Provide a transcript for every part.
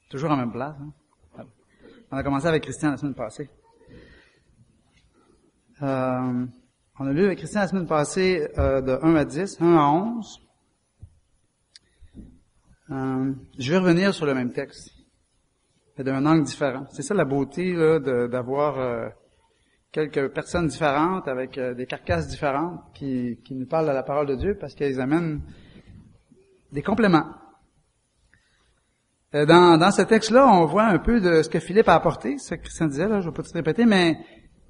Toujours en même place. Hein? On a commencé avec Christian la semaine passée. On a lu avec Christian la semaine passée de 1 à 10, 1 à 11. Je vais revenir sur le même texte, mais d'un angle différent. C'est ça la beauté là, d'avoir quelques personnes différentes avec des carcasses différentes qui nous parlent de la parole de Dieu parce qu'elles amènent des compléments. Dans ce texte-là, on voit un peu de ce que Philippe a apporté, ce que Christian disait, là, je ne vais pas tout répéter, mais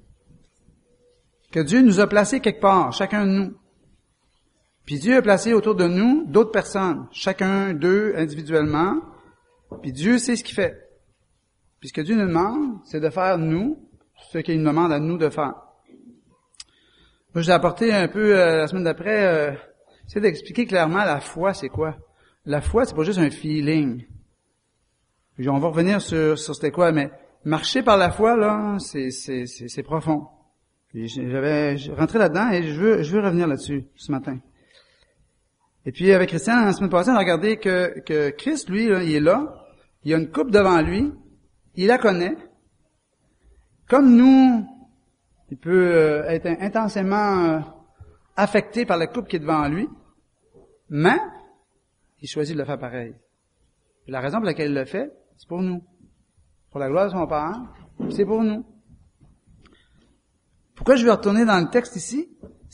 que Dieu nous a placés quelque part, chacun de nous. Puis Dieu a placé autour de nous d'autres personnes, chacun d'eux individuellement, puis Dieu sait ce qu'il fait. Puis ce que Dieu nous demande, c'est de faire nous ce qu'il nous demande à nous de faire. Moi, j'ai apporté un peu la semaine d'après, c'est d'expliquer clairement la foi, c'est quoi. La foi, c'est pas juste un feeling. Puis on va revenir sur c'était quoi, mais marcher par la foi, là, c'est profond. Puis j'avais rentré là-dedans et je veux revenir là-dessus ce matin. Et puis avec Christian, la semaine passée, on a regardé que Christ, lui, là, il est là, il y a une coupe devant lui, il la connaît. Comme nous, il peut être intensément affecté par la coupe qui est devant lui, mais il choisit de le faire pareil. Et la raison pour laquelle il le fait, c'est pour nous. Pour la gloire de son Père, c'est pour nous. Pourquoi je vais retourner dans le texte ici?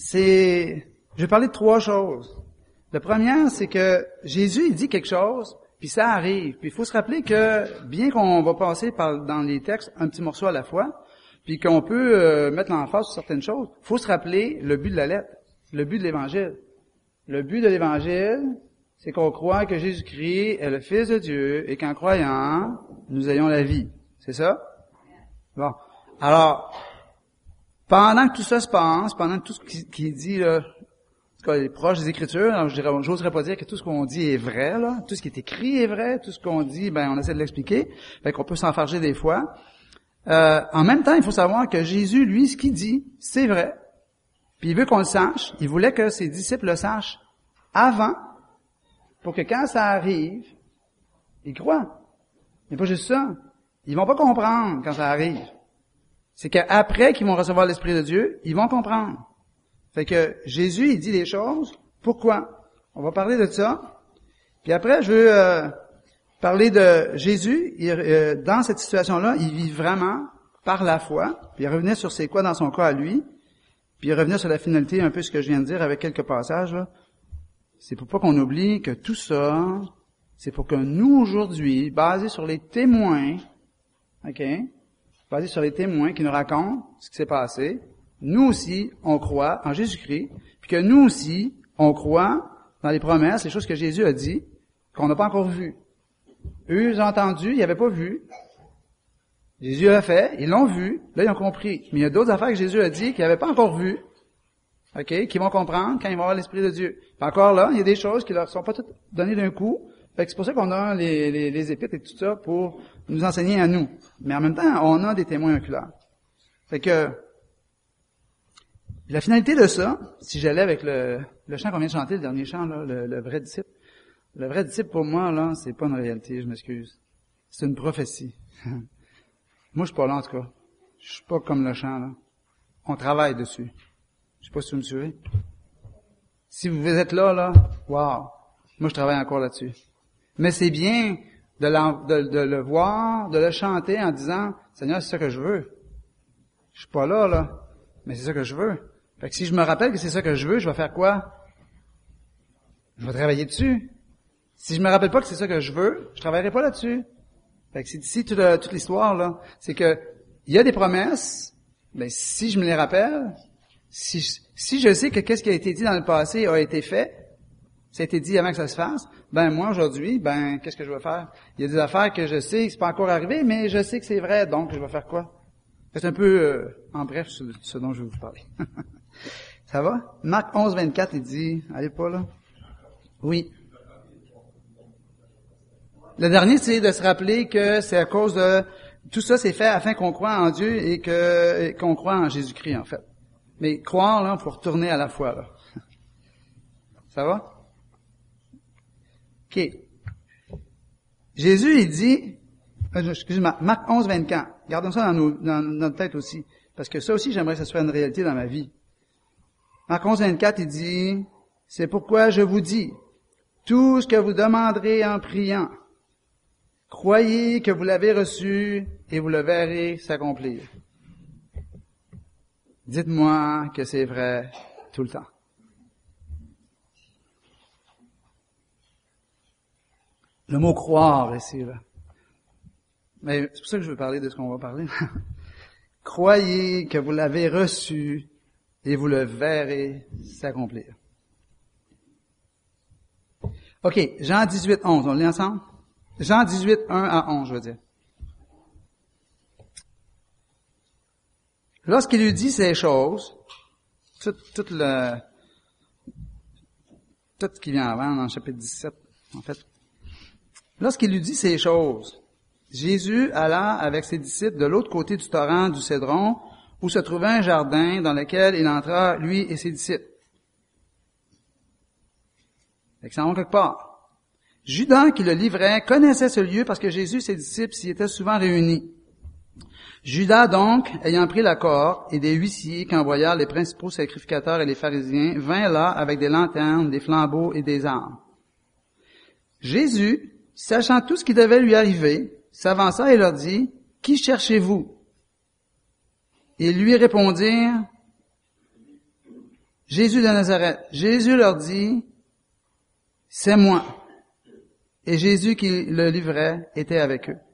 Je vais parler de 3 choses. La première, c'est que Jésus, il dit quelque chose, puis ça arrive. Puis il faut se rappeler que, bien qu'on va passer dans les textes un petit morceau à la fois, puis qu'on peut mettre l'emphase sur certaines choses, il faut se rappeler le but de la lettre, le but de l'Évangile. Le but de l'Évangile, c'est qu'on croit que Jésus-Christ est le Fils de Dieu et qu'en croyant, nous ayons la vie. C'est ça? Bon. Alors, pendant que tout ça se passe, pendant que tout ce qui est dit, là, est proche des Écritures, alors j'oserais pas dire que tout ce qu'on dit est vrai, là. Tout ce qui est écrit est vrai, tout ce qu'on dit, on essaie de l'expliquer. Fait qu'on peut s'enfarger des fois. En même temps, il faut savoir que Jésus, lui, ce qu'il dit, c'est vrai. Puis il veut qu'on le sache. Il voulait que ses disciples le sachent avant, pour que quand ça arrive, ils croient. Mais pas juste ça. Ils vont pas comprendre quand ça arrive. C'est qu'après qu'ils vont recevoir l'Esprit de Dieu, ils vont comprendre. Fait que Jésus, il dit les choses. Pourquoi? On va parler de ça. Puis après, je veux parler de Jésus. Dans cette situation-là, il vit vraiment par la foi. Puis il revenait sur c'est quoi dans son cas à lui. Puis il revenait sur la finalité, un peu ce que je viens de dire avec quelques passages, là. C'est pour pas qu'on oublie que tout ça, c'est pour que nous, aujourd'hui, basés sur les témoins, basés sur les témoins qui nous racontent ce qui s'est passé, nous aussi, on croit en Jésus-Christ, puis que nous aussi, on croit dans les promesses, les choses que Jésus a dit, qu'on n'a pas encore vues. Eux, ils ont entendu, ils n'avaient pas vu. Jésus l'a fait, ils l'ont vu, là, ils ont compris. Mais il y a d'autres affaires que Jésus a dit qu'ils n'avaient pas encore vues, qu'ils vont comprendre quand ils vont avoir l'Esprit de Dieu. Puis encore là, il y a des choses qui leur sont pas toutes données d'un coup. Fait que c'est pour ça qu'on a les épîtres et tout ça pour nous enseigner à nous. Mais en même temps, on a des témoins oculaires. Fait que la finalité de ça, si j'allais avec le chant qu'on vient de chanter, le dernier chant, là, le vrai disciple. Le vrai disciple, pour moi, là, c'est pas une réalité, je m'excuse. C'est une prophétie. Moi, je suis pas là, en tout cas. Je suis pas comme le chant, là. On travaille dessus. Je sais pas si vous me suivez. Si vous êtes là, wow. Moi, je travaille encore là-dessus. Mais c'est bien de le voir, de le chanter en disant, Seigneur, c'est ça que je veux. Je suis pas là, mais c'est ça que je veux. Fait que si je me rappelle que c'est ça que je veux, je vais faire quoi? Je vais travailler dessus. Si je me rappelle pas que c'est ça que je veux, je travaillerai pas là-dessus. Fait que c'est ici toute l'histoire, là. C'est que, il y a des promesses, mais si je me les rappelle, si je sais que qu'est-ce qui a été dit dans le passé a été fait, ça a été dit avant que ça se fasse, moi, aujourd'hui, qu'est-ce que je vais faire? Il y a des affaires que je sais que c'est pas encore arrivé, mais je sais que c'est vrai, donc je vais faire quoi? C'est un peu, en bref, ce dont je vais vous parler. Ça va? Marc 11, 24, il dit, allez pas là? Oui. Le dernier, c'est de se rappeler que c'est à cause de, tout ça c'est fait afin qu'on croie en Dieu et qu'on croit en Jésus-Christ, en fait. Mais croire, là, faut retourner à la foi, là. Ça va? OK. Jésus, il dit excusez-moi, Marc 11, 24. Gardons ça dans notre tête aussi. Parce que ça aussi, j'aimerais que ça soit une réalité dans ma vie. Marc 11, 24, il dit, « C'est pourquoi je vous dis, tout ce que vous demanderez en priant, croyez que vous l'avez reçu et vous le verrez s'accomplir. » Dites-moi que c'est vrai tout le temps. Le mot « croire » ici, là. Mais c'est pour ça que je veux parler de ce qu'on va parler. Croyez que vous l'avez reçu et vous le verrez s'accomplir. OK, Jean 18, 11, on le lit ensemble? Jean 18, 1 à 11, je veux dire. Lorsqu'il lui dit ces choses, tout ce qui vient avant, dans le chapitre 17, en fait. Lorsqu'il lui dit ces choses, Jésus alla avec ses disciples de l'autre côté du torrent du Cédron, où se trouvait un jardin dans lequel il entra, lui et ses disciples. Fait que ça va quelque part. Judas, qui le livrait, connaissait ce lieu parce que Jésus et ses disciples s'y étaient souvent réunis. Judas donc, ayant pris la corde et des huissiers qu'envoyèrent les principaux sacrificateurs et les pharisiens, vint là avec des lanternes, des flambeaux et des armes. Jésus, sachant tout ce qui devait lui arriver, s'avança et leur dit, « Qui cherchez-vous? » Ils lui répondirent, « Jésus de Nazareth. » Jésus leur dit, « C'est moi. » Et Jésus qui le livrait était avec eux.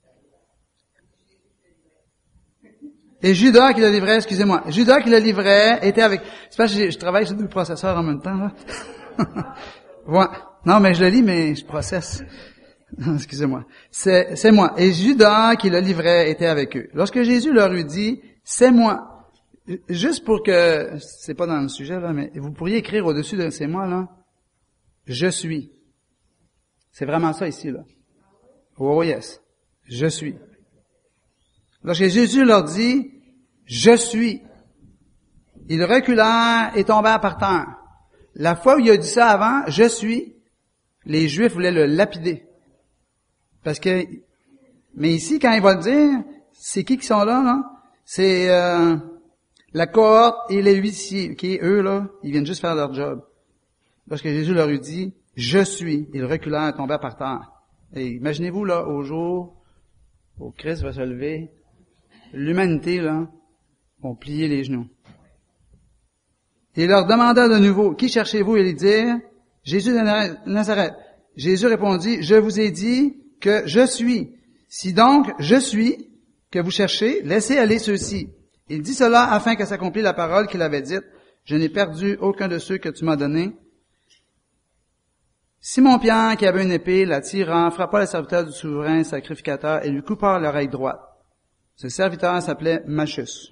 Et Judas qui le livrait, excusez-moi, Judas qui le livrait était avec... C'est parce que je travaille sur deux processeurs en même temps, là. Ouais. Non, mais je le lis, mais je processe. Excusez-moi. C'est moi. Et Judas qui le livrait était avec eux. Lorsque Jésus leur eut dit, « C'est moi », juste pour que... C'est pas dans le sujet, là, mais vous pourriez écrire au-dessus de « C'est moi », là, « Je suis ». C'est vraiment ça ici, là. Oh yes. Je suis. Lorsque Jésus leur dit, « Je suis », ils reculèrent et tombèrent par terre. La fois où il a dit ça avant, « Je suis », les Juifs voulaient le lapider. Parce que, mais ici, quand il va le dire, c'est qui sont là, là? C'est la cohorte et les huissiers, qui eux, là, ils viennent juste faire leur job. Lorsque Jésus leur eut dit, « Je suis », ils reculèrent et tombèrent par terre. Et imaginez-vous, là, au jour où Christ va se lever, l'humanité, là, vont plier les genoux. Et il leur demanda de nouveau, « Qui cherchez-vous? » Et ils dirent, « Jésus de Nazareth. » Jésus répondit, « Je vous ai dit que je suis. Si donc je suis, que vous cherchez, laissez aller ceux-ci. » Il dit cela afin que s'accomplisse la parole qu'il avait dite, « Je n'ai perdu aucun de ceux que tu m'as donnés. » Simon-Pierre, qui avait une épée, la tirant, frappa le serviteur du souverain sacrificateur et lui coupa l'oreille droite. Ce serviteur s'appelait Malchus.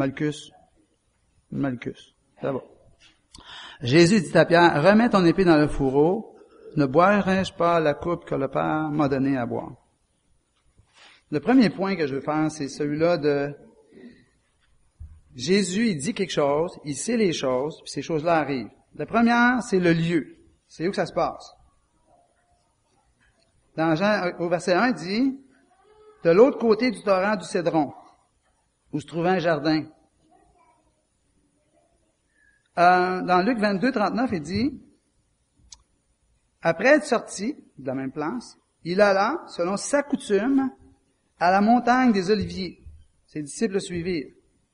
Ça va. Jésus dit à Pierre, « Remets ton épée dans le fourreau. Ne boirai-je pas la coupe que le Père m'a donnée à boire? » Le premier point que je veux faire, c'est celui-là de Jésus, il dit quelque chose, il sait les choses, puis ces choses-là arrivent. La première, c'est le lieu. C'est où que ça se passe. Dans Jean, au verset 1, il dit, « De l'autre côté du torrent du Cédron, où se trouvait un jardin. » Dans Luc 22, 39, il dit, « Après être sorti de la même place, il alla, selon sa coutume, à la montagne des Oliviers. » Ses disciples le suivirent.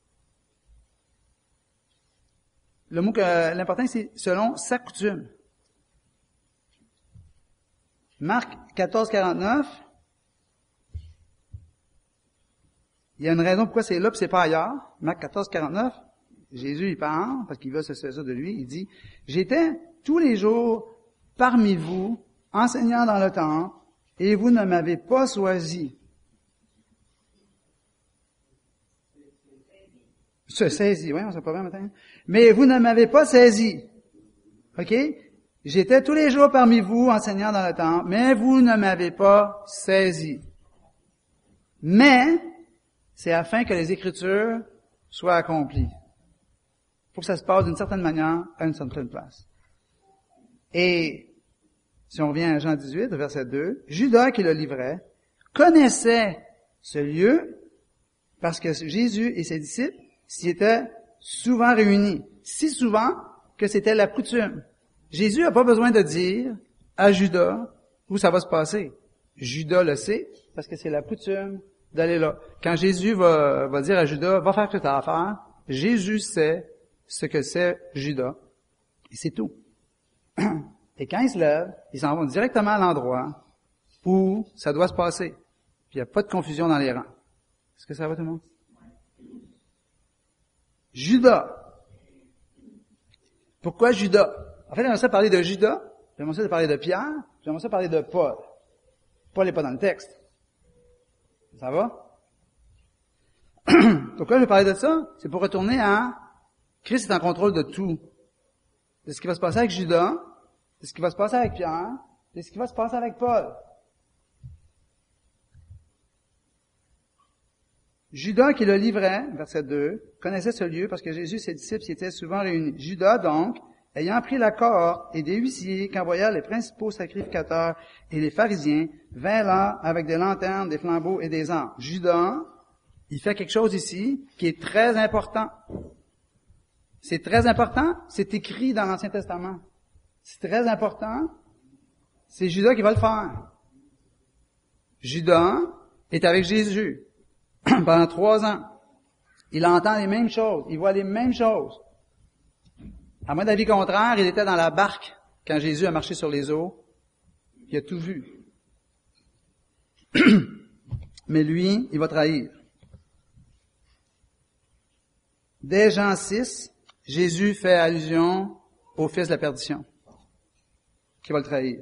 Le mot l'important, c'est « selon sa coutume ». Marc 14, 49, il y a une raison pourquoi c'est là et c'est pas ailleurs. Marc 14, 49, Jésus il parle, parce qu'il veut se saisir de lui, il dit, « J'étais tous les jours parmi vous, enseignant dans le temple, et vous ne m'avez pas choisi. » Se saisi, oui, on sait pas bien matin. Mais vous ne m'avez pas saisi. OK? J'étais tous les jours parmi vous, enseignant dans le temple, mais vous ne m'avez pas saisi. Mais, c'est afin que les Écritures soient accomplies. Il faut que ça se passe d'une certaine manière, à une certaine place. Et, si on revient à Jean 18, verset 2, Judas qui le livrait, connaissait ce lieu parce que Jésus et ses disciples s'y étaient souvent réunis. Si souvent que c'était la coutume. Jésus n'a pas besoin de dire à Judas où ça va se passer. Judas le sait parce que c'est la coutume d'aller là. Quand Jésus va dire à Judas, va faire ce que tu as à faire, Jésus sait ce que c'est Judas. Et c'est tout. Et quand ils se lèvent, ils s'en vont directement à l'endroit où ça doit se passer. Puis il n'y a pas de confusion dans les rangs. Est-ce que ça va tout le monde? Judas. Pourquoi Judas? En fait, j'aimerais ça parler de Judas, j'aimerais ça parler de Pierre, j'aimerais ça parler de Paul. Paul n'est pas dans le texte. Ça va? Pourquoi je vais parler de ça? C'est pour retourner à Christ est en contrôle de tout. De ce qui va se passer avec Judas, de ce qui va se passer avec Pierre, de ce qui va se passer avec Paul. Judas qui le livrait, verset 2, connaissait ce lieu parce que Jésus et ses disciples s'y étaient souvent réunis. Judas donc, ayant pris la cohorte et des huissiers qu'envoyèrent les principaux sacrificateurs et les pharisiens, vint là avec des lanternes, des flambeaux et des armes. Judas, il fait quelque chose ici qui est très important. C'est très important, c'est écrit dans l'Ancien Testament. C'est très important, c'est Judas qui va le faire. Judas est avec Jésus pendant 3 ans. Il entend les mêmes choses, il voit les mêmes choses. À mon avis contraire, il était dans la barque quand Jésus a marché sur les eaux. Il a tout vu. Mais lui, il va trahir. Dès Jean 6, Jésus fait allusion au fils de la perdition, qui va le trahir.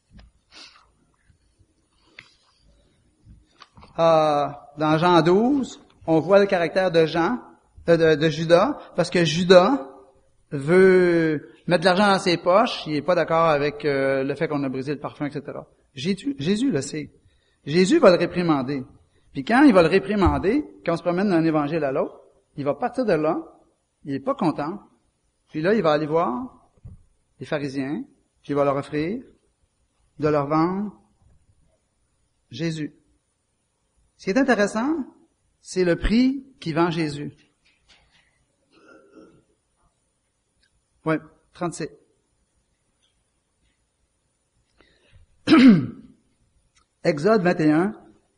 Dans Jean 12, on voit le caractère de Judas, parce que Judas veut mettre de l'argent dans ses poches, il n'est pas d'accord avec le fait qu'on a brisé le parfum, etc. Jésus le sait. Jésus va le réprimander. Puis quand il va le réprimander, quand on se promène d'un évangile à l'autre, il va partir de là, il n'est pas content, puis là, il va aller voir les pharisiens, puis il va leur offrir de leur vendre Jésus. Ce qui est intéressant, c'est le prix qui vend Jésus. Ouais, 37. Exode 21.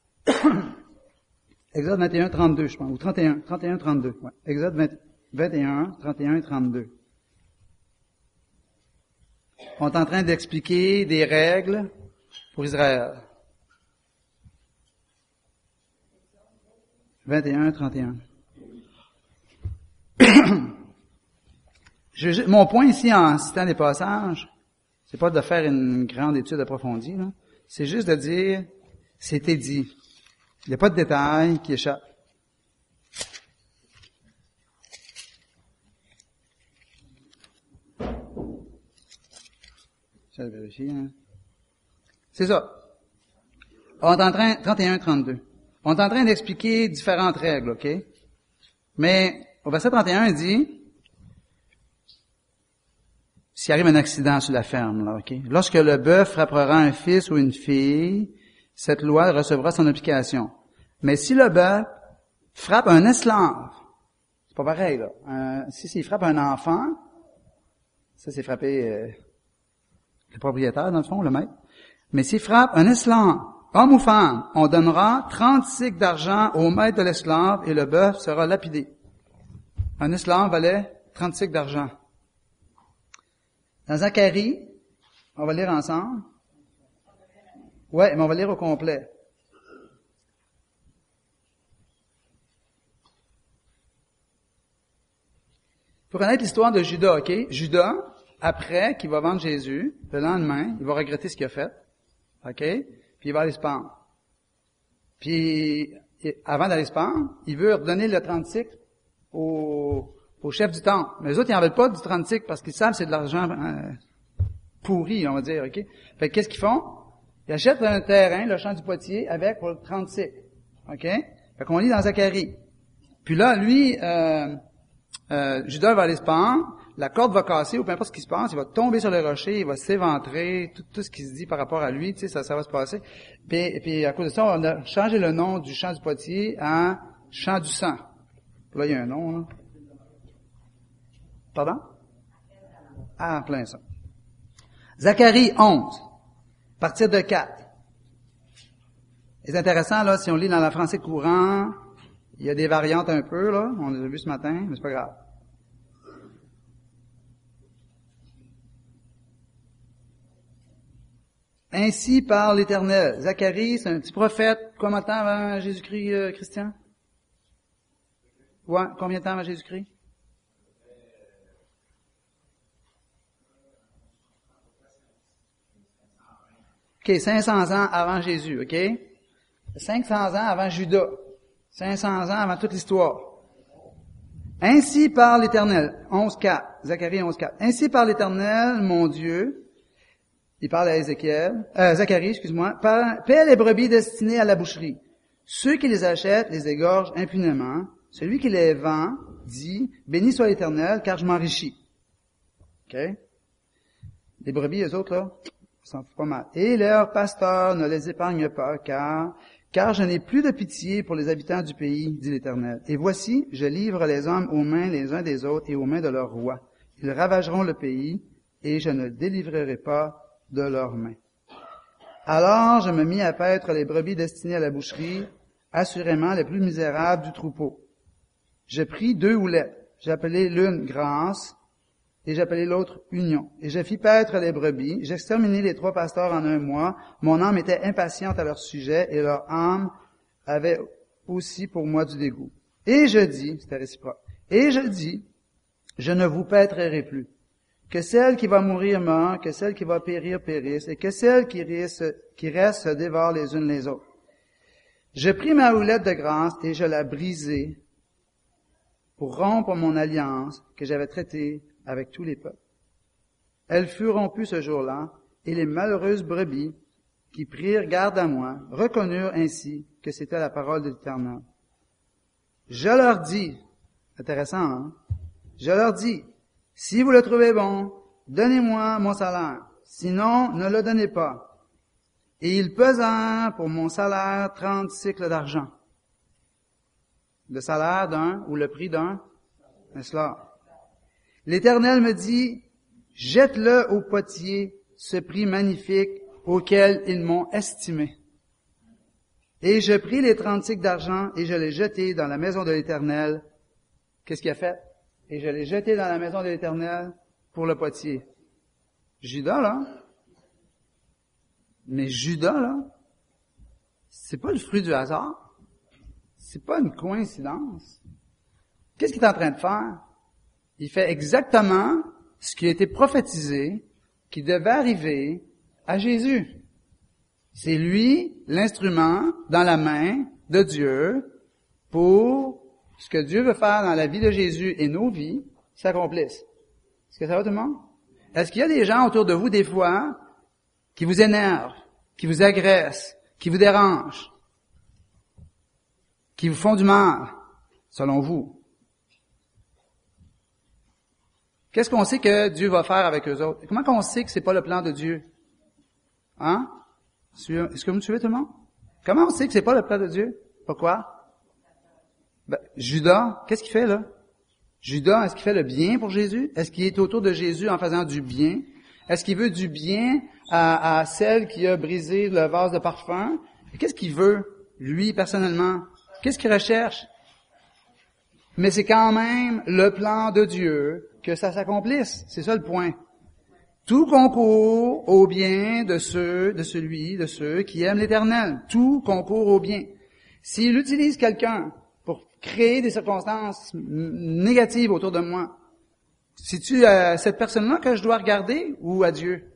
Exode 21, 32, je pense, ou 31, 32. Ouais. Exode 21, 31 et 32. On est en train d'expliquer des règles pour Israël. 21, 31. Mon point ici, en citant des passages, c'est pas de faire une grande étude approfondie, là. C'est juste de dire, c'était dit. Il n'y a pas de détails qui échappent. Je vais vérifier, hein. C'est ça. On est en train, 31, 32. On est en train d'expliquer différentes règles, OK? Mais, au verset 31, il dit, s'il arrive un accident sur la ferme, là, OK? Lorsque le bœuf frappera un fils ou une fille, cette loi recevra son application. Mais si le bœuf frappe un esclave, c'est pas pareil, là. Si il frappe un enfant, ça c'est frapper le propriétaire, dans le fond, le maître. Mais s'il frappe un esclave, homme ou femme, on donnera 30 cycles d'argent au maître de l'esclave et le bœuf sera lapidé. Un esclave valait 30 cycles d'argent. Dans Zacharie, on va lire ensemble. Ouais, mais on va lire au complet. Il faut connaître l'histoire de Judas, OK? Judas, après qu'il va vendre Jésus, le lendemain, il va regretter ce qu'il a fait. OK? Puis il va aller se pendre. Puis, avant d'aller se pendre, il veut redonner le 30 cycles au chef du temple. Mais les autres, ils n'en veulent pas du 30 cycles parce qu'ils savent que c'est de l'argent pourri, on va dire, OK? Fait que qu'est-ce qu'ils font? Ils achètent un terrain, le champ du Potier, avec pour le 30 cycles. OK? Fait qu'on lit dans Zacharie. Puis là, lui, Judas va aller se pendre. la corde va casser ou peu importe ce qui se passe, il va tomber sur le rocher, il va s'éventrer, tout ce qui se dit par rapport à lui, tu sais, ça va se passer. Puis à cause de ça, on a changé le nom du champ du potier en champ du sang. Là, il y a un nom, là. Pardon? Ah, plein ça. Zacharie 11, à partir de 4. C'est intéressant, là, si on lit dans le français courant, il y a des variantes un peu, là, on les a vues ce matin, mais c'est pas grave. Ainsi parle l'Éternel. Zacharie, c'est un petit prophète. Combien de temps avant Jésus-Christ, Christian? Ouais, combien de temps avant Jésus-Christ? OK, 500 ans avant Jésus, OK? 500 ans avant Judas. 500 ans avant toute l'histoire. Ainsi parle l'Éternel. 11.4. Zacharie 11.4. Ainsi parle l'Éternel, mon Dieu. Il parle à Zacharie, excuse-moi. Paie les brebis destinées à la boucherie. Ceux qui les achètent les égorgent impunément. Celui qui les vend dit, béni soit l'Éternel, car je m'enrichis. OK? Les brebis, eux autres, là, s'en foutent pas mal. Et leurs pasteurs ne les épargnent pas, car je n'ai plus de pitié pour les habitants du pays, dit l'Éternel. Et voici, je livre les hommes aux mains les uns des autres et aux mains de leurs rois. Ils ravageront le pays, et je ne le délivrerai pas de leurs mains. Alors je me mis à paître les brebis destinées à la boucherie, assurément les plus misérables du troupeau. Je pris 2 houlettes. J'appelai l'une grâce, et j'appelai l'autre union. Et je fis paître les brebis. J'exterminai les 3 pasteurs en 1 mois. Mon âme était impatiente à leur sujet, et leur âme avait aussi pour moi du dégoût. Et je dis, c'était réciproque, et je dis, je ne vous paîtrerai plus. Que celle qui va mourir meure, que celle qui va périr périsse, et que celles qui restent se dévorent les unes les autres. Je pris ma houlette de grâce et je la brisai pour rompre mon alliance que j'avais traitée avec tous les peuples. Elle fut rompue ce jour-là, et les malheureuses brebis qui prirent garde à moi reconnurent ainsi que c'était la parole de l'Éternel. Je leur dis, intéressant, hein? Je leur dis, si vous le trouvez bon, donnez-moi mon salaire. Sinon, ne le donnez pas. Et ils pesèrent pour mon salaire 30 cycles d'argent. Le salaire d'un, ou le prix d'un esclave. L'Éternel me dit, jette-le au potier, ce prix magnifique auquel ils m'ont estimé. Et je pris les 30 cycles d'argent et je les jetai dans la maison de l'Éternel. Qu'est-ce qu'il a fait? Et je l'ai jeté dans la maison de l'Éternel pour le potier. Judas, là. Mais Judas, là, c'est pas le fruit du hasard. C'est pas une coïncidence. Qu'est-ce qu'il est en train de faire? Il fait exactement ce qui a été prophétisé, qui devait arriver à Jésus. C'est lui, l'instrument dans la main de Dieu pour ce que Dieu veut faire dans la vie de Jésus et nos vies s'accomplisse. Est-ce que ça va tout le monde? Est-ce qu'il y a des gens autour de vous, des fois, qui vous énervent, qui vous agressent, qui vous dérangent, qui vous font du mal, selon vous? Qu'est-ce qu'on sait que Dieu va faire avec eux autres? Comment qu'on sait que c'est pas le plan de Dieu? Hein? Est-ce que vous me suivez tout le monde? Comment on sait que c'est pas le plan de Dieu? Pourquoi? Judas, qu'est-ce qu'il fait là? Judas, est-ce qu'il fait le bien pour Jésus? Est-ce qu'il est autour de Jésus en faisant du bien? Est-ce qu'il veut du bien à celle qui a brisé le vase de parfum? Et qu'est-ce qu'il veut, lui, personnellement? Qu'est-ce qu'il recherche? Mais c'est quand même le plan de Dieu que ça s'accomplisse. C'est ça le point. Tout concourt au bien de ceux qui aiment l'Éternel. Tout concourt au bien. S'il utilise quelqu'un pour créer des circonstances négatives autour de moi, c'est-tu cette personne-là que je dois regarder ou à Dieu?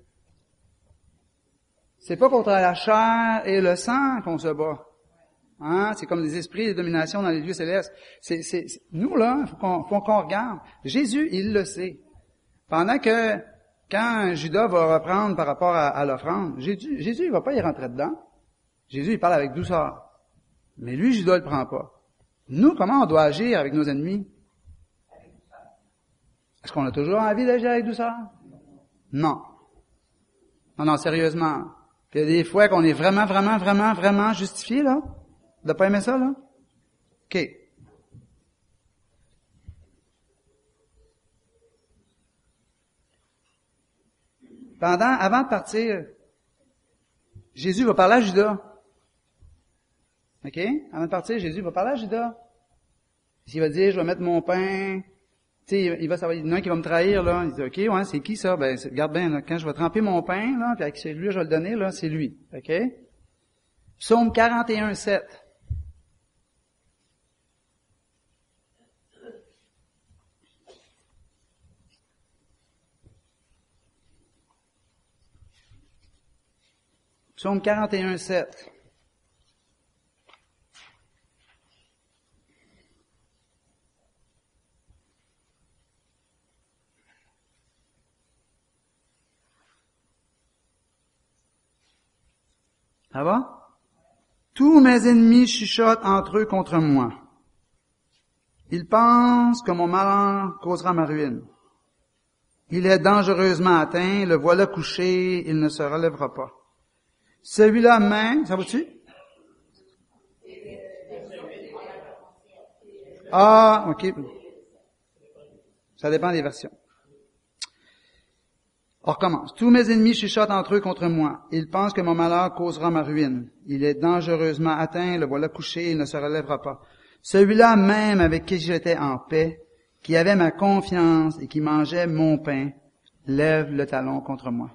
C'est pas contre la chair et le sang qu'on se bat. Hein? C'est comme des esprits de domination dans les lieux célestes. Nous, là, faut qu'on regarde. Jésus, il le sait. Pendant que, quand Judas va reprendre par rapport à l'offrande, Jésus, il va pas y rentrer dedans. Jésus, il parle avec douceur. Mais lui, Judas, il le prend pas. Nous, comment on doit agir avec nos ennemis? Est-ce qu'on a toujours envie d'agir avec douceur? Non. Non, sérieusement. Puis il y a des fois qu'on est vraiment justifié, là, de pas aimer ça, là. OK. Avant de partir, Jésus va parler à Judas. OK? Avant de partir, Jésus va parler à Judas. Il va dire, je vais mettre mon pain. Tu sais, il y en a un qui va me trahir, là. Il dit, OK, ouais, c'est qui ça? Ben, regarde bien, là, quand je vais tremper mon pain, là, puis avec celui-là, je vais le donner, là, c'est lui. OK? Psaume 41, 7. Psaume 41, 7. Ça va? Tous mes ennemis chuchotent entre eux contre moi. Ils pensent que mon malheur causera ma ruine. Il est dangereusement atteint, le voilà couché, il ne se relèvera pas. Celui-là même, ça va-tu? Ah, OK. Ça dépend des versions. On recommence. Tous mes ennemis chuchotent entre eux contre moi. Ils pensent que mon malheur causera ma ruine. Il est dangereusement atteint, le voilà couché, il ne se relèvera pas. Celui-là même avec qui j'étais en paix, qui avait ma confiance et qui mangeait mon pain, lève le talon contre moi.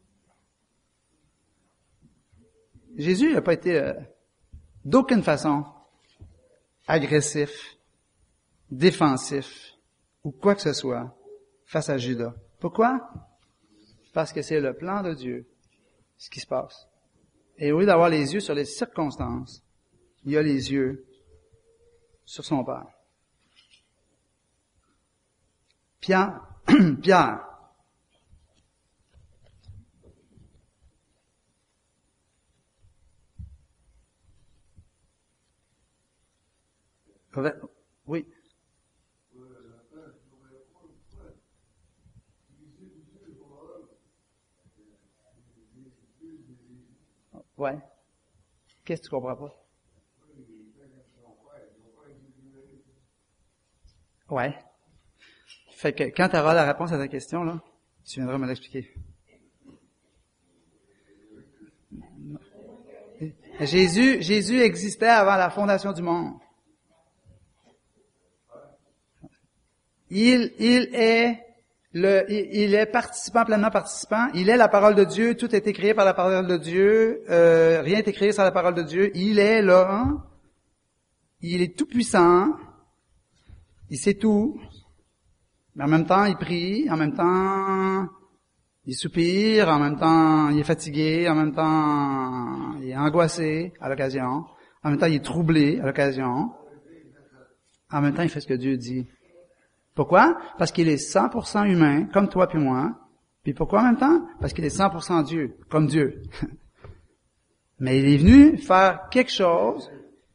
Jésus n'a pas été d'aucune façon agressif, défensif ou quoi que ce soit face à Judas. Pourquoi? Parce que c'est le plan de Dieu, ce qui se passe. Et au lieu d'avoir les yeux sur les circonstances, il a les yeux sur son Père. Pierre. Oui. Ouais. Qu'est-ce que tu comprends pas? Ouais. Fait que quand tu auras la réponse à ta question, là, tu viendras me l'expliquer. Jésus existait avant la fondation du monde. Il est participant, pleinement participant. Il est la parole de Dieu. Tout a été créé par la parole de Dieu. Rien n'est créé sans la parole de Dieu. Il est là. Hein? Il est tout puissant. Il sait tout. Mais en même temps, il prie. En même temps, il soupire. En même temps, il est fatigué. En même temps, il est angoissé à l'occasion. En même temps, il est troublé à l'occasion. En même temps, il fait ce que Dieu dit. Pourquoi? Parce qu'il est 100% humain, comme toi puis moi. Puis pourquoi en même temps? Parce qu'il est 100% Dieu, comme Dieu. Mais il est venu faire quelque chose.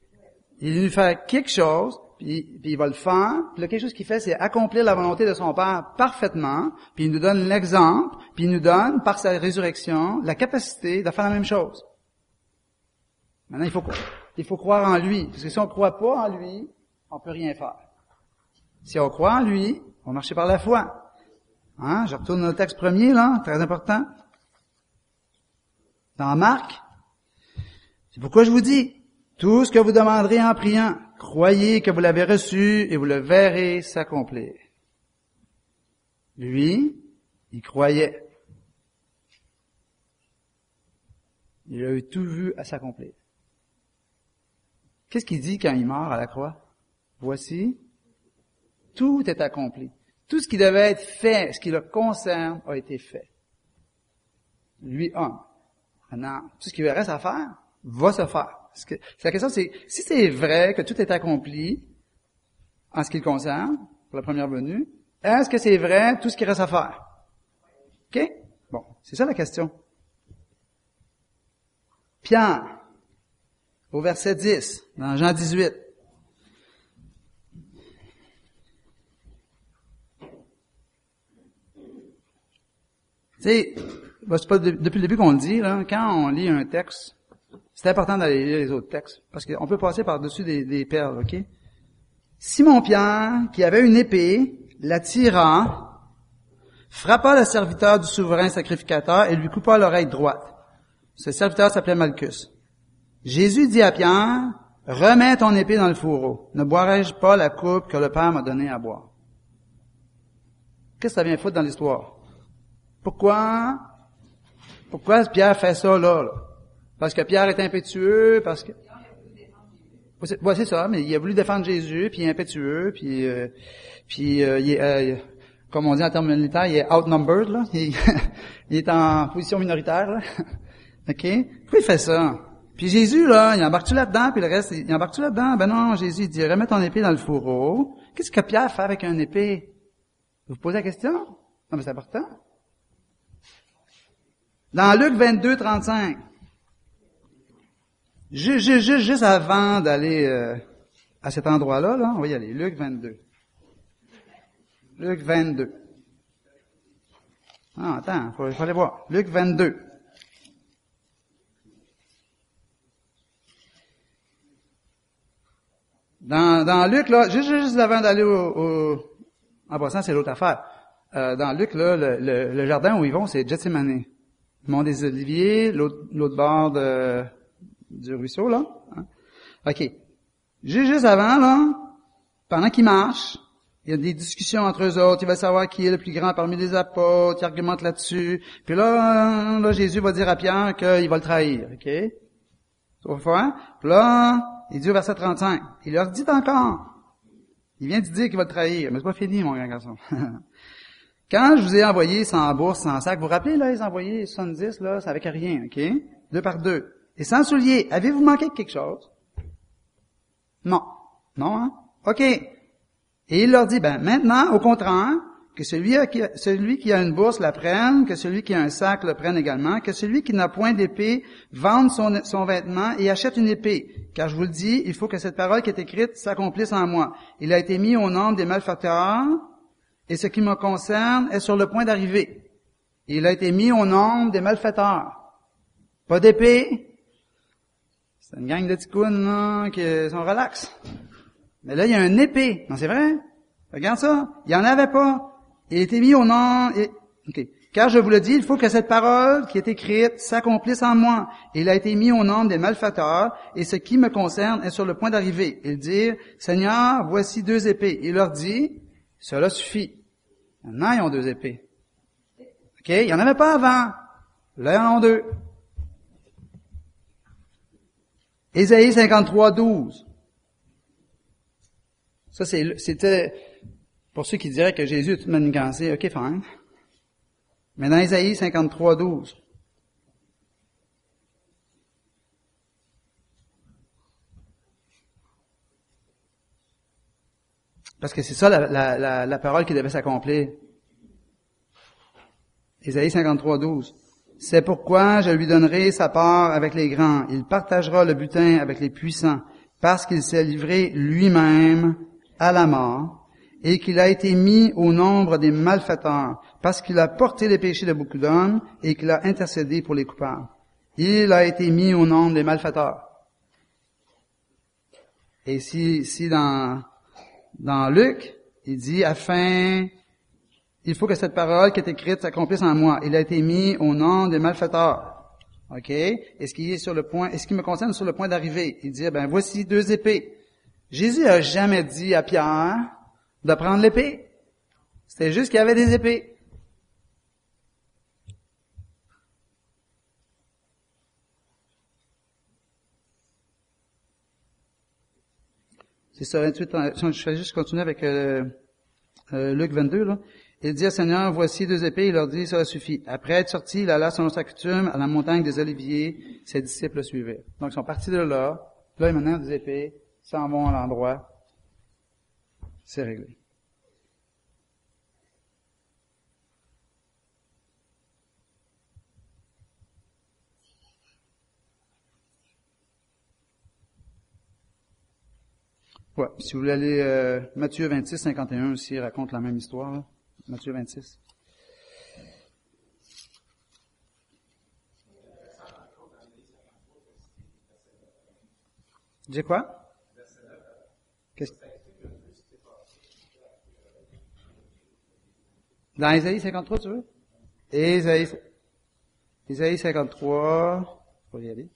Puis il va le faire. Puis là, quelque chose qu'il fait, c'est accomplir la volonté de son Père parfaitement. Puis il nous donne l'exemple. Puis il nous donne, par sa résurrection, la capacité de faire la même chose. Maintenant, il faut croire en lui. Parce que si on ne croit pas en lui, on peut rien faire. Si on croit en lui, on marche par la foi. Hein? Je retourne au texte premier, là, très important. Dans Marc, c'est pourquoi je vous dis, tout ce que vous demanderez en priant, croyez que vous l'avez reçu et vous le verrez s'accomplir. Lui, il croyait. Il a eu tout vu à s'accomplir. Qu'est-ce qu'il dit quand il meurt à la croix? Voici, tout est accompli. Tout ce qui devait être fait, ce qui le concerne, a été fait. Lui, homme. Maintenant, tout ce qui reste à faire, va se faire. La question, c'est, si c'est vrai que tout est accompli, en ce qui le concerne, pour la première venue, est-ce que c'est vrai tout ce qui reste à faire? OK? Bon, c'est ça la question. Pierre, au verset 10, dans Jean 18. Tu sais, c'est pas depuis le début qu'on le dit, là, quand on lit un texte, c'est important d'aller lire les autres textes, parce qu'on peut passer par-dessus des perles, ok? Simon-Pierre, qui avait une épée, la tira, frappa le serviteur du souverain sacrificateur et lui coupa l'oreille droite. Ce serviteur s'appelait Malchus. Jésus dit à Pierre, « Remets ton épée dans le fourreau. Ne boirai-je pas la coupe que le Père m'a donnée à boire? » Qu'est-ce que ça vient foutre dans l'histoire? Pourquoi Pierre fait ça là? Parce que Pierre est impétueux, parce que... Ouais, c'est ça, mais il a voulu défendre Jésus, puis il est impétueux, puis il est, comme on dit en termes militaires, il est outnumbered, là. Il est en position minoritaire, là. OK? Pourquoi il fait ça? Puis Jésus, là, il embarque-tu là-dedans, puis le reste, il embarque-tu là-dedans? Ben non, Jésus, il dit, remets ton épée dans le fourreau. Qu'est-ce que Pierre fait avec une épée? Vous posez la question? Non, mais c'est important. Dans Luc 22, 35. Juste avant d'aller à cet endroit-là, là, on va y aller. Luc 22. Luc 22. Ah, attends, faut aller voir. Luc 22. Dans Luc, là, juste avant d'aller en passant, c'est l'autre affaire. Dans Luc, là, le jardin où ils vont, c'est Gethsémani. Le mont des Oliviers, l'autre bord du ruisseau, là. Hein? OK. Juste avant, là, pendant qu'ils marchent, il y a des discussions entre eux autres. Ils veulent savoir qui est le plus grand parmi les apôtres. Ils argumentent là-dessus. Puis là, Jésus va dire à Pierre qu'il va le trahir. OK? Autrefois. Puis là, il dit au verset 35. Il leur dit encore. Il vient de dire qu'il va le trahir. Mais c'est pas fini, mon grand garçon. Quand je vous ai envoyé 100 bourses, 100 sacs, vous vous rappelez, là, ils envoyaient 70, là, ça avec rien, OK? 2 par 2. Et 100 souliers. Avez-vous manqué de quelque chose? Non. Non, hein? OK. Et il leur dit, maintenant, au contraire, que celui qui a une bourse la prenne, que celui qui a un sac le prenne également, que celui qui n'a point d'épée vende son vêtement et achète une épée. Car je vous le dis, il faut que cette parole qui est écrite s'accomplisse en moi. Il a été mis au nombre des malfaiteurs, et ce qui me concerne est sur le point d'arriver. Il a été mis au nombre des malfaiteurs. Pas d'épée. C'est une gang de ticounes, là, qui sont relax. Mais là, il y a une épée. Non, c'est vrai? Regarde ça. Il n'y en avait pas. Il a été mis au nom... OK. Car je vous le dis, il faut que cette parole qui est écrite s'accomplisse en moi. Il a été mis au nombre des malfaiteurs, et ce qui me concerne est sur le point d'arriver. Ils dirent, Seigneur, voici 2 épées. Il leur dit, cela suffit. Maintenant, ils ont 2 épées. OK? Il n'y en avait pas avant. Là, ils en ont 2. Ésaïe 53, 12. Ça, c'était pour ceux qui diraient que Jésus est tout manigancé. OK, fine. Mais dans Ésaïe 53, 12. Parce que c'est ça la parole qui devait s'accomplir. Ésaïe 53, 12. C'est pourquoi je lui donnerai sa part avec les grands. Il partagera le butin avec les puissants, parce qu'il s'est livré lui-même à la mort, et qu'il a été mis au nombre des malfaiteurs, parce qu'il a porté les péchés de beaucoup d'hommes, et qu'il a intercédé pour les coupables. Il a été mis au nombre des malfaiteurs. Et si dans Luc, il dit, il faut que cette parole qui est écrite s'accomplisse en moi. Il a été mis au nom des malfaiteurs. OK? Est-ce qui me concerne sur le point d'arriver? Il dit, voici 2 épées. Jésus a jamais dit à Pierre de prendre l'épée. C'était juste qu'il y avait des épées. C'est ça, 28, je vais juste continuer avec Luc 22, là. Il dit au Seigneur, voici 2 épées, il leur dit, cela suffit. Après être sorti, il alla selon sa coutume à la montagne des Oliviers, ses disciples le suivaient. Donc, ils sont partis de là, ils maintenant des épées, ils s'en vont à l'endroit, c'est réglé. Ouais, si vous voulez aller, Matthieu 26, 51 aussi raconte la même histoire, là. Matthieu 26. Dis quoi? Qu'est-ce... Dans Ésaïe 53, tu veux? Ésaïe 53, faut y aller.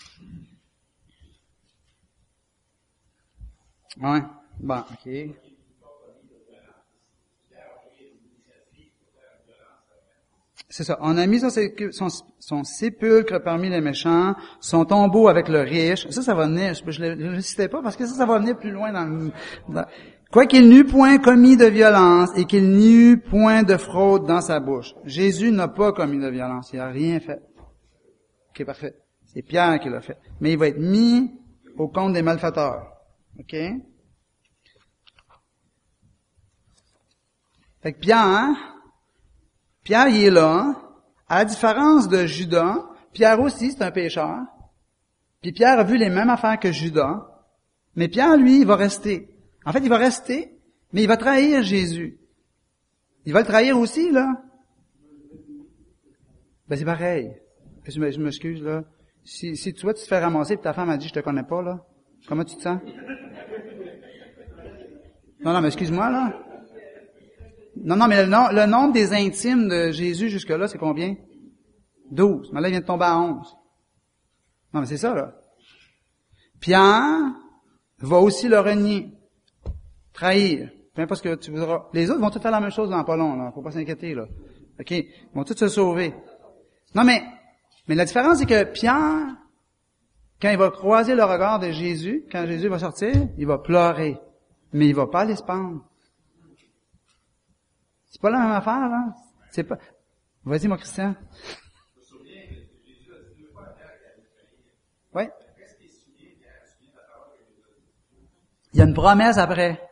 Ouais, bon, ok. C'est ça. On a mis son sépulcre parmi les méchants, son tombeau avec le riche. Ça va venir. Je le citais pas parce que ça va venir plus loin Quoiqu'il n'eût point commis de violence et qu'il n'y eût point de fraude dans sa bouche. Jésus n'a pas commis de violence. Il n'a rien fait. Ok, parfait. C'est Pierre qui l'a fait. Mais il va être mis au compte des malfaiteurs. Ok? Fait que Pierre, il est là. À la différence de Judas, Pierre aussi, c'est un pécheur. Puis Pierre a vu les mêmes affaires que Judas. Mais Pierre, lui, il va rester. En fait, il va rester, mais il va trahir Jésus. Il va le trahir aussi, là. Ben, c'est pareil. Je m'excuse, là. Si toi, tu te fais ramasser et ta femme a dit, je te connais pas, là. Comment tu te sens? Non, mais excuse-moi, là. Non, mais le nombre des intimes de Jésus jusque-là, c'est combien? 12. Mais là, il vient de tomber à 11. Non, mais c'est ça, là. Pierre va aussi le renier. Trahir. Peu importe ce que tu voudras. Les autres vont tous faire la même chose dans pas long, là. Faut pas s'inquiéter, là. OK? Ils vont tous se sauver. Non, mais la différence, c'est que Pierre, quand il va croiser le regard de Jésus, quand Jésus va sortir, il va pleurer. Mais il va pas aller se pendre. C'est pas la même affaire, là. C'est pas... Vas-y, mon Christian. Oui. Il y a une promesse après.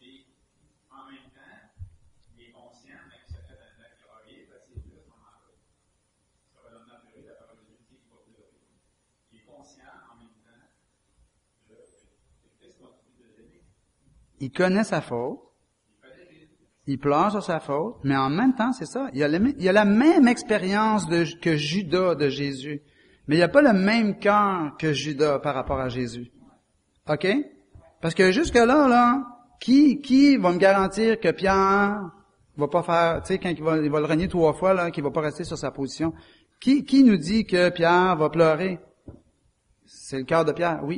Il connaît sa faute. Il pleure sur sa faute, mais en même temps, c'est ça. Il a la même expérience que Judas de Jésus. Mais il n'y a pas le même cœur que Judas par rapport à Jésus. OK? Parce que jusque-là, là, qui va me garantir que Pierre va pas faire, tu sais, quand il va le renier 3 fois, là, qu'il va pas rester sur sa position? Qui nous dit que Pierre va pleurer? C'est le cœur de Pierre, oui.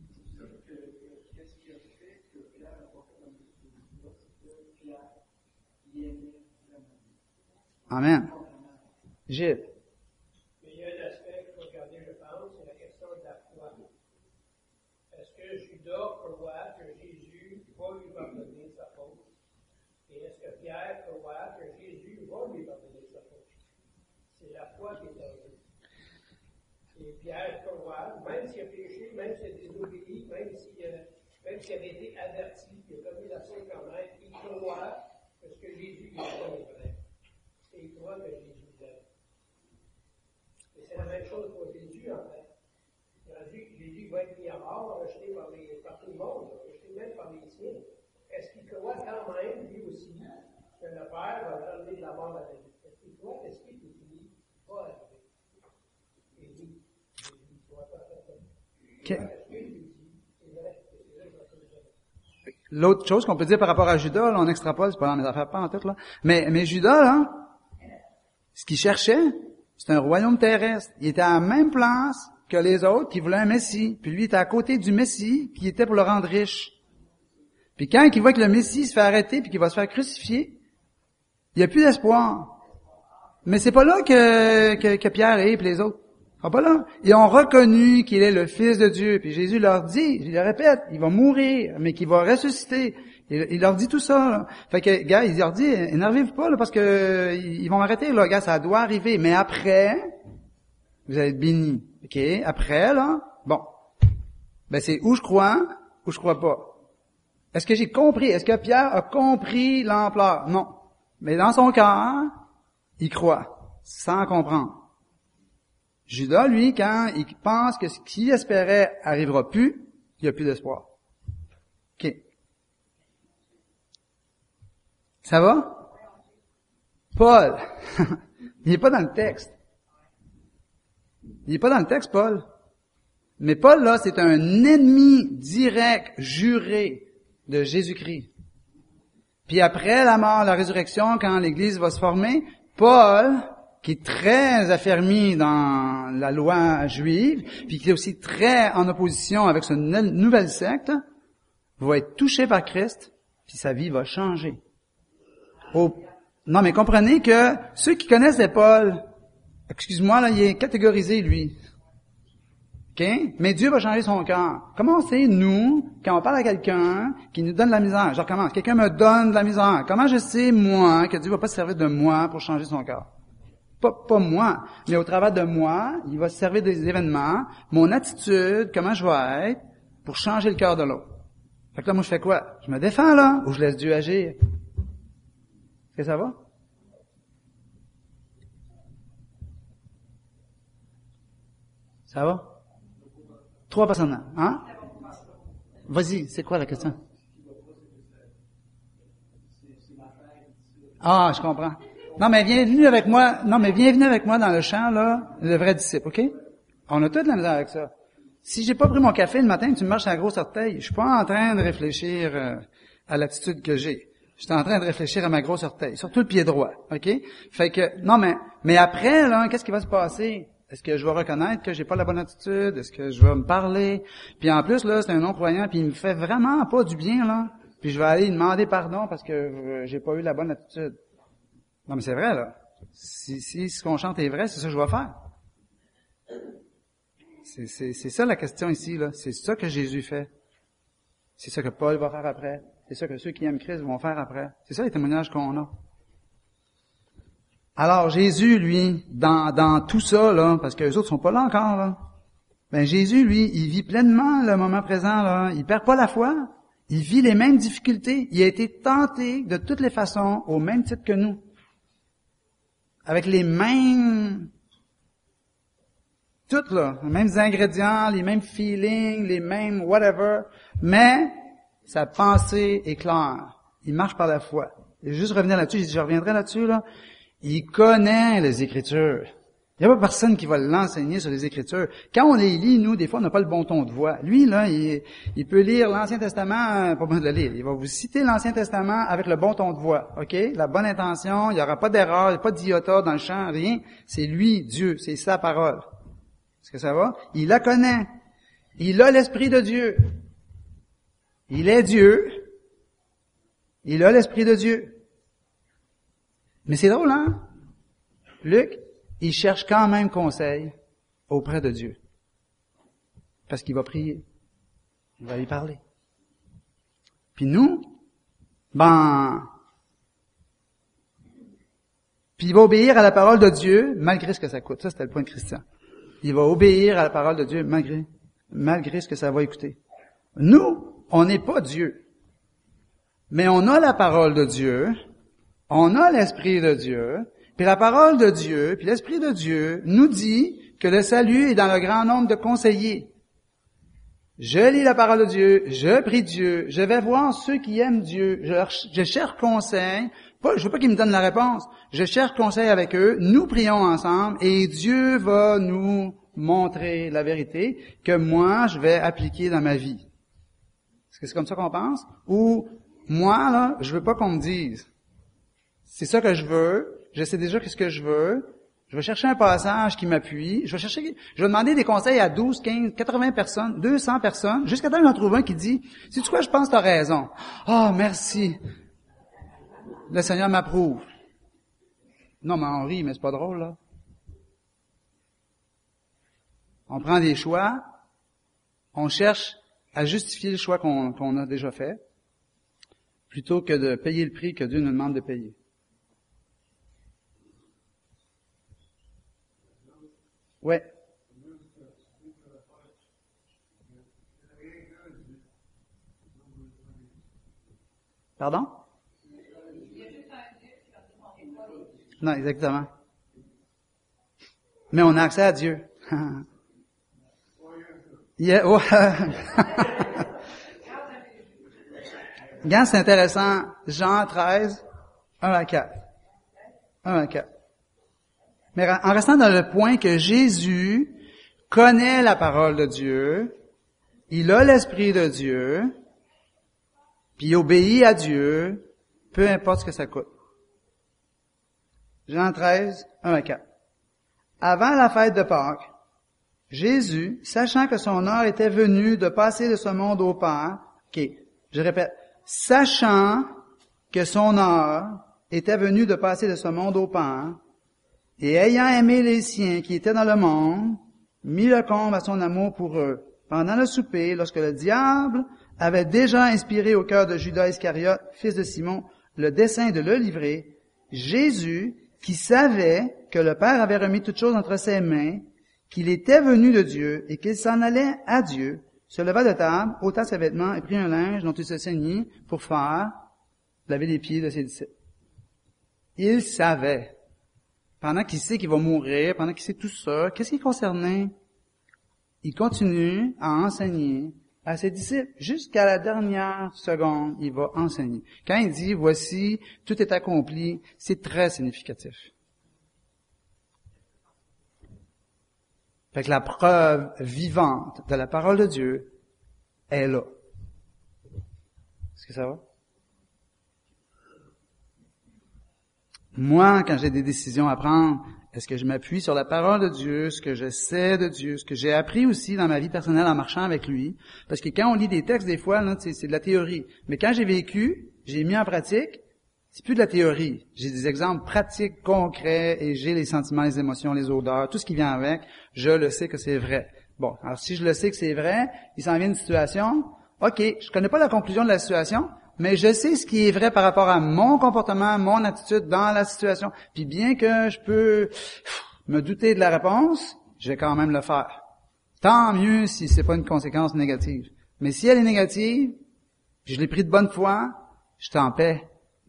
Amen. Gilles. Mais il y a un aspect qu'il faut regarder, je pense, c'est la question de la foi. Est-ce que Judas croit que Jésus va lui pardonner sa faute? Et est-ce que Pierre croit que Jésus va lui pardonner sa faute? C'est la foi qui est en jeu. Et Pierre croit, même s'il a péché, même s'il a désobéi, même s'il avait été averti, qu'il a commis la faute quand même, il croit que ce que Jésus lui a dit est vrai. Et il croit que Jésus l'aime. Et c'est la même chose pour Jésus, en fait. Jésus va être mis à mort, rejeté par tout le monde, rejeté même par les siens. Est-ce qu'il croit quand même, lui aussi, que le Père va donner de la mort à la vie? Est-ce qu'il croit que ce qu'il dit va arriver? Et lui, il ne croit pas ça. L'autre chose qu'on peut dire par rapport à Judas, là, on extrapole, c'est pas dans mes affaires, pas en tout, là. Mais Judas, là, ce qu'il cherchait, c'est un royaume terrestre. Il était à la même place que les autres qui voulaient un Messie. Puis lui, il était à côté du Messie qui était pour le rendre riche. Puis quand il voit que le Messie se fait arrêter puis qu'il va se faire crucifier, il n'y a plus d'espoir. Mais c'est pas là que Pierre est et les autres. Ah, pas là. Ils ont reconnu qu'il est le Fils de Dieu. Puis Jésus leur dit, je le répète, il va mourir, mais qu'il va ressusciter. Il leur dit tout ça, là. Fait que, gars, il leur dit, énervez-vous pas, là, parce que ils vont m'arrêter, là, gars, ça doit arriver. Mais après, vous allez être bénis. OK? Après, là, bon. Ben, c'est où je crois pas. Est-ce que j'ai compris? Est-ce que Pierre a compris l'ampleur? Non. Mais dans son cœur, il croit, sans comprendre. Judas, lui, quand il pense que ce qu'il espérait arrivera plus, il n'y a plus d'espoir. OK. Ça va? Paul. Il n'est pas dans le texte. Il n'est pas dans le texte, Paul. Mais Paul, là, c'est un ennemi direct, juré de Jésus-Christ. Puis après la mort, la résurrection, quand l'Église va se former, Paul, qui est très affermi dans la loi juive, puis qui est aussi très en opposition avec cette nouvelle secte, va être touché par Christ, puis sa vie va changer. Non, mais comprenez que ceux qui connaissent Paul, excuse-moi, là, il est catégorisé, lui. OK? Mais Dieu va changer son cœur. Comment c'est, nous, quand on parle à quelqu'un qui nous donne de la misère? Je recommence. Quelqu'un me donne de la misère. Comment je sais, moi, que Dieu va pas se servir de moi pour changer son cœur? Pas moi, mais au travers de moi, il va se servir des événements, mon attitude, comment je vais être, pour changer le cœur de l'autre. Fait que là, moi, je fais quoi? Je me défends, là, ou je laisse Dieu agir? Est-ce que ça va? Ça va? 3 personnes, hein? Vas-y, c'est quoi la question? Ah, je comprends. Non, mais viens venu avec moi dans le champ, là, le vrai disciple, OK? On a toute la misère avec ça. Si j'ai pas pris mon café le matin, tu me marches à la grosse orteil, je suis pas en train de réfléchir à l'attitude que j'ai. Je suis en train de réfléchir à ma grosse orteil, surtout le pied droit, OK? Fait que, non, mais après, là, qu'est-ce qui va se passer? Est-ce que je vais reconnaître que j'ai pas la bonne attitude? Est-ce que je vais me parler? Puis en plus, là, c'est un non-croyant, puis il me fait vraiment pas du bien, là. Puis je vais aller lui demander pardon parce que j'ai pas eu la bonne attitude. Non, mais c'est vrai, là. Si ce qu'on chante est vrai, c'est ça que je vais faire. C'est ça la question ici, là. C'est ça que Jésus fait. C'est ça que Paul va faire après. C'est ça que ceux qui aiment Christ vont faire après. C'est ça les témoignages qu'on a. Alors, Jésus, lui, dans tout ça, là, parce que les autres sont pas là encore, là. Ben, Jésus, lui, il vit pleinement le moment présent, là. Il perd pas la foi. Il vit les mêmes difficultés. Il a été tenté de toutes les façons, au même titre que nous. Avec les mêmes, toutes là, les mêmes ingrédients, les mêmes feelings, les mêmes whatever, mais sa pensée est claire. Il marche par la foi. Et juste revenir là-dessus, je reviendrai là-dessus, là. Il connaît les Écritures. Il n'y a pas personne qui va l'enseigner sur les Écritures. Quand on les lit, nous, des fois, on n'a pas le bon ton de voix. Lui, là, il peut lire l'Ancien Testament, pas besoin de le lire. Il va vous citer l'Ancien Testament avec le bon ton de voix, OK? La bonne intention, il n'y aura pas d'erreur, il n'y a pas d'iota dans le champ, rien. C'est lui, Dieu, c'est sa parole. Est-ce que ça va? Il la connaît. Il a l'Esprit de Dieu. Il est Dieu. Il a l'Esprit de Dieu. Mais c'est drôle, hein? Luc, il cherche quand même conseil auprès de Dieu. Parce qu'il va prier. Il va lui parler. Puis nous, puis il va obéir à la parole de Dieu, malgré ce que ça coûte. Ça, c'était le point de Christian. Il va obéir à la parole de Dieu, malgré ce que ça va écouter. Nous, on n'est pas Dieu. Mais on a la parole de Dieu, on a l'Esprit de Dieu, puis la parole de Dieu, puis l'Esprit de Dieu nous dit que le salut est dans le grand nombre de conseillers. Je lis la parole de Dieu, je prie Dieu, je vais voir ceux qui aiment Dieu, je cherche conseil, je veux pas qu'ils me donnent la réponse, je cherche conseil avec eux, nous prions ensemble et Dieu va nous montrer la vérité que moi je vais appliquer dans ma vie. Est-ce que c'est comme ça qu'on pense? Ou moi, là, je veux pas qu'on me dise. C'est ça que je veux. Je sais déjà qu'est-ce que je veux. Je vais chercher un passage qui m'appuie. Je vais demander des conseils à 12, 15, 80 personnes, 200 personnes, jusqu'à temps que j'en trouve un qui dit, sais-tu quoi, je pense que tu as raison. Ah, merci. Le Seigneur m'approuve. Non, mais on rit, mais c'est pas drôle, là. On prend des choix. On cherche à justifier le choix qu'on a déjà fait, plutôt que de payer le prix que Dieu nous demande de payer. Ouais. Pardon? Non, exactement. Mais on a accès à Dieu. Yeah, ouais. Regarde, c'est intéressant. Jean 13, 1 à 4. 1 à 4. Mais en restant dans le point que Jésus connaît la parole de Dieu, il a l'Esprit de Dieu, puis il obéit à Dieu, peu importe ce que ça coûte. Jean 13, 1 à 4. Avant la fête de Pâques, Jésus, sachant que son heure était venue de passer de ce monde au Père, je répète, sachant que son heure était venue de passer de ce monde au Père, et ayant aimé les siens qui étaient dans le monde, mit le comble à son amour pour eux. Pendant le souper, lorsque le diable avait déjà inspiré au cœur de Judas Iscariote, fils de Simon, le dessein de le livrer, Jésus, qui savait que le Père avait remis toutes choses entre ses mains, qu'il était venu de Dieu et qu'il s'en allait à Dieu, se leva de table, ôta ses vêtements et prit un linge dont il se ceignit pour faire laver les pieds de ses disciples. Il savait, pendant qu'il sait qu'il va mourir, pendant qu'il sait tout ça, qu'est-ce qui est concerné? Il continue à enseigner à ses disciples. Jusqu'à la dernière seconde, il va enseigner. Quand il dit, voici, tout est accompli, c'est très significatif. Fait que la preuve vivante de la parole de Dieu est là. Est-ce que ça va? Moi, quand j'ai des décisions à prendre, est-ce que je m'appuie sur la parole de Dieu, ce que je sais de Dieu, ce que j'ai appris aussi dans ma vie personnelle en marchant avec lui? Parce que quand on lit des textes, des fois, là, c'est de la théorie. Mais quand j'ai vécu, j'ai mis en pratique, c'est plus de la théorie. J'ai des exemples pratiques, concrets, et j'ai les sentiments, les émotions, les odeurs, tout ce qui vient avec. Je le sais que c'est vrai. Bon, alors si je le sais que c'est vrai, il s'en vient une situation. OK, je connais pas la conclusion de la situation, mais je sais ce qui est vrai par rapport à mon comportement, mon attitude dans la situation. Puis bien que je peux me douter de la réponse, je vais quand même le faire. Tant mieux si c'est pas une conséquence négative. Mais si elle est négative, puis je l'ai pris de bonne foi, je suis en paix.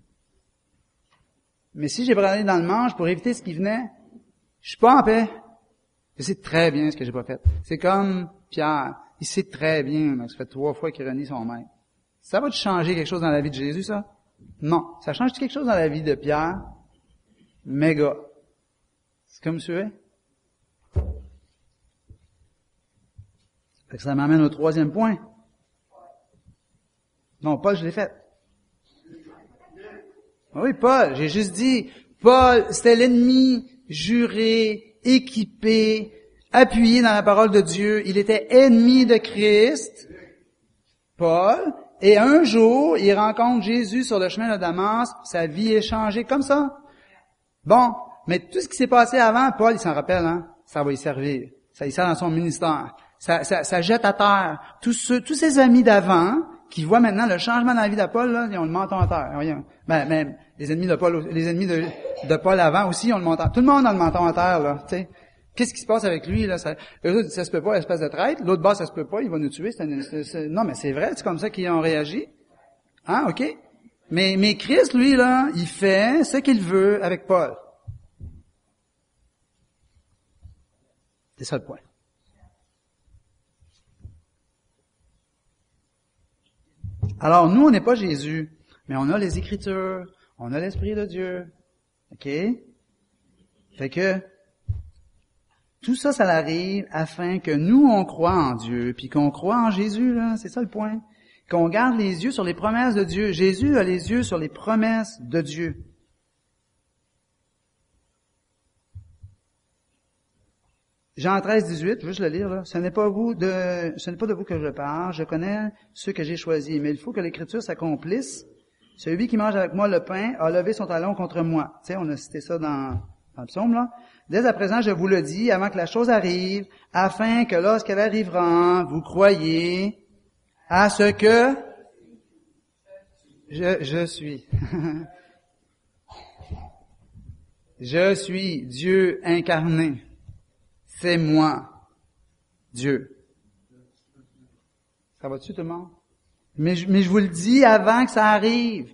Mais si j'ai bradé dans le manche pour éviter ce qui venait, je suis pas en paix. Je sais très bien ce que j'ai pas fait. C'est comme Pierre. Il sait très bien, ça fait 3 fois qu'il renie son maître. Ça va te changer quelque chose dans la vie de Jésus, ça? Non. Ça change quelque chose dans la vie de Pierre? Méga. C'est comme tu es? Fait que ça m'amène au 3e point. Non, Paul, je l'ai fait. Oui, Paul, j'ai juste dit, Paul, c'était l'ennemi juré, équipé, appuyé dans la parole de Dieu. Il était ennemi de Christ, Paul, et un jour, il rencontre Jésus sur le chemin de Damas, sa vie est changée comme ça. Bon, mais tout ce qui s'est passé avant, Paul, il s'en rappelle, hein, ça va y servir. Ça y sert dans son ministère. Ça jette à terre. Tous ses amis d'avant, qui voient maintenant le changement dans la vie de Paul, là, ils ont le menton à terre. Même les ennemis de Paul, les ennemis de Paul avant aussi ont le menton. Tout le monde a le menton à terre, là, tu sais. Qu'est-ce qui se passe avec lui, là? Ça se peut pas, espèce de traître. L'autre bas, ça se peut pas, il va nous tuer. Non, mais c'est vrai, c'est comme ça qu'ils ont réagi. Hein, OK? Mais Christ, lui, là, il fait ce qu'il veut avec Paul. C'est ça le point. Alors, nous, on n'est pas Jésus, mais on a les Écritures, on a l'Esprit de Dieu. OK? Fait que, tout ça, ça arrive afin que nous, on croit en Dieu, puis qu'on croit en Jésus, là, c'est ça le point. Qu'on garde les yeux sur les promesses de Dieu. Jésus a les yeux sur les promesses de Dieu. Jean 13, 18, je veux juste le lire, là. Ce n'est pas de vous que je parle, je connais ceux que j'ai choisis, mais il faut que l'Écriture s'accomplisse. Celui qui mange avec moi le pain a levé son talon contre moi. Tu sais, on a cité ça dans le psaume, là. Dès à présent, je vous le dis, avant que la chose arrive, afin que lorsqu'elle arrivera, vous croyiez à ce que je suis. Je suis Dieu incarné. C'est moi, Dieu. Ça va-tu tout le monde? Mais je vous le dis avant que ça arrive.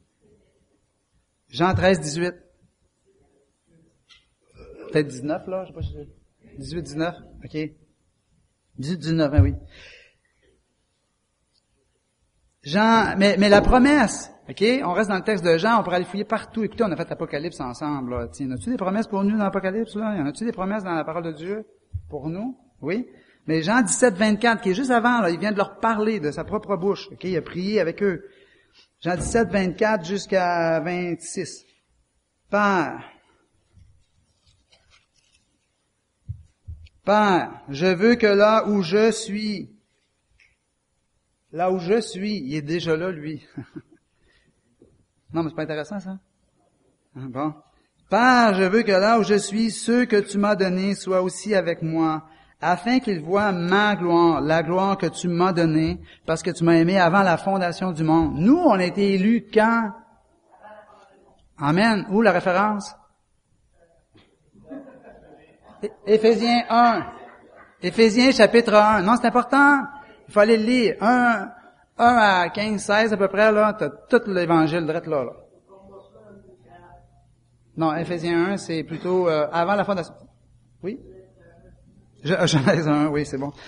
Jean 13, 18. Peut-être 19, là, je sais pas si 18, 19, OK. 18, 19, oui. Jean, mais la promesse, OK, on reste dans le texte de Jean, on pourrait aller fouiller partout. Écoutez, on a fait l'Apocalypse ensemble, là. Tiens, y en a-tu des promesses pour nous dans l'Apocalypse, là? Y en a-tu des promesses dans la parole de Dieu pour nous? Oui? Mais Jean 17, 24, qui est juste avant, là, il vient de leur parler de sa propre bouche. OK? Il a prié avec eux. Jean 17, 24 jusqu'à 26. Père, je veux que là où je suis, il est déjà là, lui. Non, mais c'est pas intéressant, ça? Bon. Père, je veux que là où je suis, ceux que tu m'as donnés soient aussi avec moi, afin qu'ils voient ma gloire, la gloire que tu m'as donnée, parce que tu m'as aimé avant la fondation du monde. Nous, on a été élus quand? Amen. Où la référence? Éphésiens 1. Éphésiens chapitre 1. Non, c'est important. Il faut aller le lire. 1 à 15, 16 à peu près, là, t'as tout l'évangile direct là. Non, Éphésiens 1, c'est plutôt avant la fondation. Oui? Genèse 1, oui, c'est bon.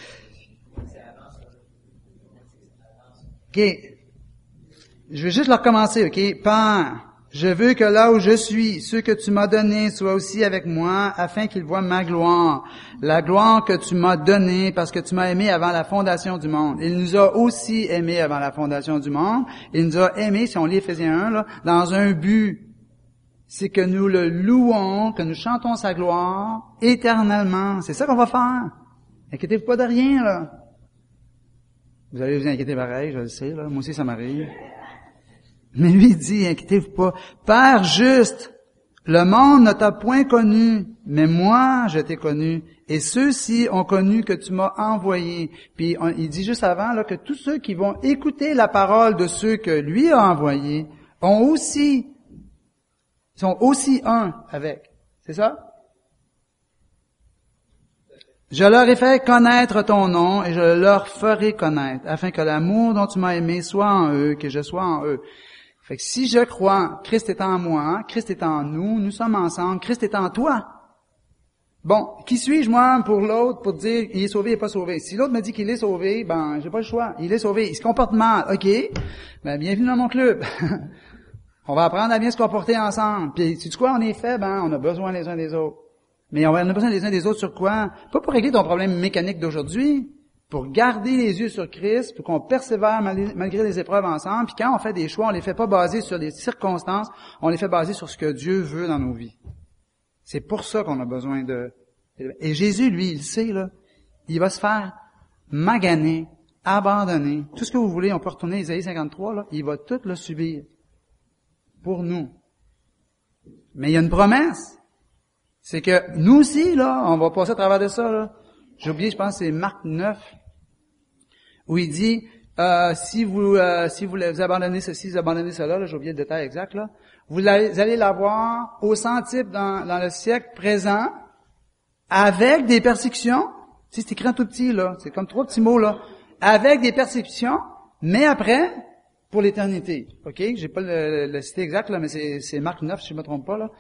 OK. Je vais juste le recommencer, OK? Père, je veux que là où je suis, ceux que tu m'as donnés soient aussi avec moi, afin qu'ils voient ma gloire, la gloire que tu m'as donnée, parce que tu m'as aimé avant la fondation du monde. Il nous a aussi aimés avant la fondation du monde. Il nous a aimés, si on lit Éphésiens 1, là, dans un but. C'est que nous le louons, que nous chantons sa gloire éternellement. C'est ça qu'on va faire. Inquiétez-vous pas de rien, là. Vous allez vous inquiéter pareil, je le sais, là. Moi aussi, ça m'arrive. Mais lui, il dit, inquiétez-vous pas. Père juste, le monde ne t'a point connu, mais moi, je t'ai connu. Et ceux-ci ont connu que tu m'as envoyé. Puis, il dit juste avant, là, que tous ceux qui vont écouter la parole de ceux que lui a envoyés sont aussi un avec. C'est ça? Je leur ai fait connaître ton nom et je leur ferai connaître, afin que l'amour dont tu m'as aimé soit en eux, que je sois en eux. Fait que si je crois, Christ est en moi, Christ est en nous, nous sommes ensemble, Christ est en toi. Bon, qui suis-je moi pour l'autre pour dire il est sauvé, il est pas sauvé? Si l'autre me dit qu'il est sauvé, ben j'ai pas le choix. Il est sauvé, il se comporte mal, ok? Ben bienvenue dans mon club. On va apprendre à bien se comporter ensemble. Puis, sais-tu quoi, en effet, on a besoin les uns des autres. Mais on a besoin les uns des autres sur quoi? Pas pour régler ton problème mécanique d'aujourd'hui, pour garder les yeux sur Christ, pour qu'on persévère malgré les épreuves ensemble. Puis quand on fait des choix, on les fait pas basés sur les circonstances, on les fait basés sur ce que Dieu veut dans nos vies. C'est pour ça qu'on a besoin de... Et Jésus, lui, il sait, là, il va se faire maganer, abandonner. Tout ce que vous voulez, on peut retourner à Isaïe 53, là, il va tout le subir. Pour nous. Mais il y a une promesse. C'est que nous aussi, là, on va passer à travers de ça, là. J'ai oublié, je pense, c'est Marc 9, où il dit, si vous abandonnez ceci, vous abandonnez cela, là, j'ai oublié le détail exact, là, vous allez l'avoir au centuple dans le siècle présent, avec des persécutions. Tu sais, c'est écrit en tout petit, là. C'est comme 3 petits mots, là. Avec des persécutions, mais après, pour l'éternité. OK? J'ai pas le cité exact, là, mais c'est Marc 9, si je me trompe pas, là.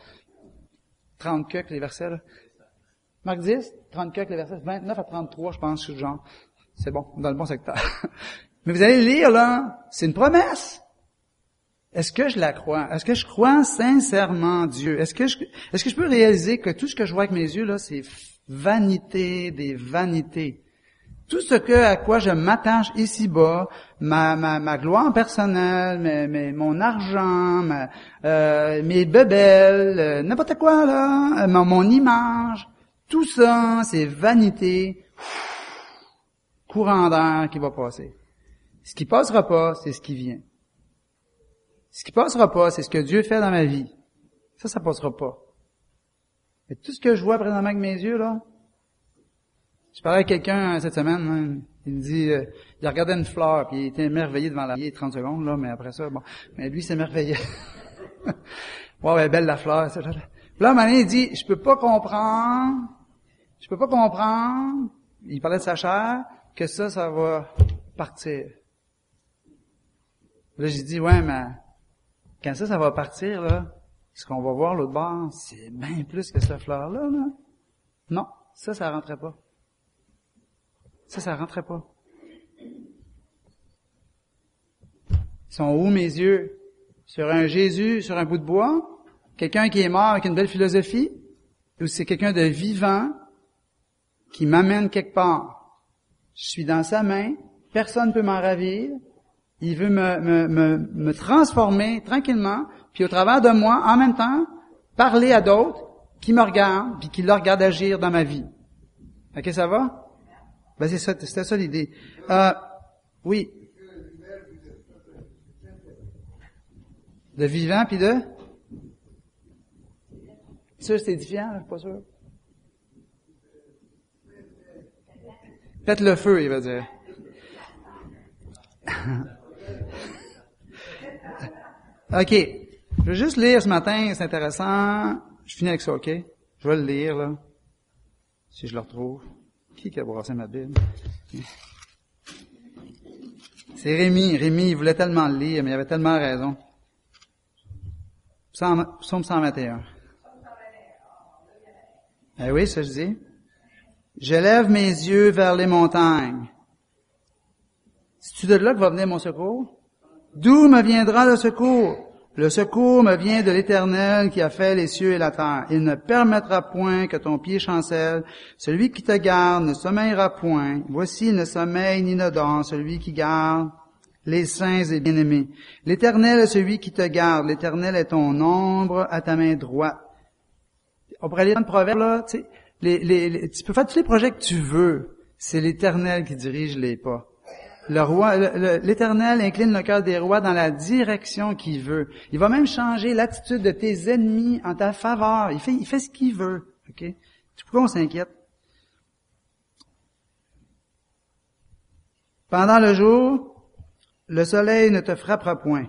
30 quelques les versets, là. Marc 10, 30 quelques les versets. 29 à 33, je pense, c'est le genre. C'est bon, dans le bon secteur. Mais vous allez lire, là. C'est une promesse. Est-ce que je la crois? Est-ce que je crois sincèrement Dieu? Est-ce que je peux réaliser que tout ce que je vois avec mes yeux, là, c'est vanité des vanités? Tout ce à quoi je m'attache ici-bas, ma gloire personnelle, mon argent, mes bebelles, n'importe quoi, là, mon image, tout ça, c'est vanité, courant d'air qui va passer. Ce qui passera pas, c'est ce qui vient. Ce qui passera pas, c'est ce que Dieu fait dans ma vie. Ça passera pas. Et tout ce que je vois présentement avec mes yeux, là, je parlais avec quelqu'un cette semaine, hein, il me dit, il regardait une fleur, puis il était émerveillé devant la vie, 30 secondes, là, mais après ça, bon, mais lui, il s'émerveillait. Wow, elle est belle la fleur, ça. Puis là, à un moment donné, il dit, je peux pas comprendre, il parlait de sa chair, que ça va partir. Là, j'ai dit, ouais, mais quand ça va partir, là, ce qu'on va voir l'autre bord, c'est bien plus que cette fleur-là, là. Non, ça rentrait pas. Ça rentrait pas. Sont où mes yeux? Sur un Jésus, sur un bout de bois? Quelqu'un qui est mort avec une belle philosophie? Ou c'est quelqu'un de vivant, qui m'amène quelque part. Je suis dans sa main, personne ne peut m'en ravir. Il veut me transformer tranquillement, puis au travers de moi, en même temps, parler à d'autres qui me regardent, puis qui le regardent agir dans ma vie. OK, ça va? Ben c'était ça l'idée. Oui. De vivant, puis de? Ça, c'est édifiant, je suis pas sûr. Faites le feu, il va dire. OK. Je vais juste lire ce matin, c'est intéressant. Je finis avec ça, OK? Je vais le lire, là. Si je le retrouve. Qui a brassé ma Bible? C'est Rémi. Rémi, il voulait tellement le lire, mais il avait tellement raison. Psaume 121. Eh oui, ça je dis. Je lève mes yeux vers les montagnes. C'est-tu de là que va venir mon secours? D'où me viendra le secours? Le secours me vient de l'Éternel qui a fait les cieux et la terre. Il ne permettra point que ton pied chancelle. Celui qui te garde ne sommeillera point. Voici, il ne sommeille ni ne dort, celui qui garde les saints et bien-aimés. L'Éternel est celui qui te garde. L'Éternel est ton ombre à ta main droite. On pourrait lire dans le proverbe, là, tu sais, tu peux faire tous les projets que tu veux. C'est l'Éternel qui dirige les pas. Le roi, l'Éternel incline le cœur des rois dans la direction qu'il veut. Il va même changer l'attitude de tes ennemis en ta faveur. Il fait ce qu'il veut. OK? Pourquoi on s'inquiète? Pendant le jour, le soleil ne te frappera point,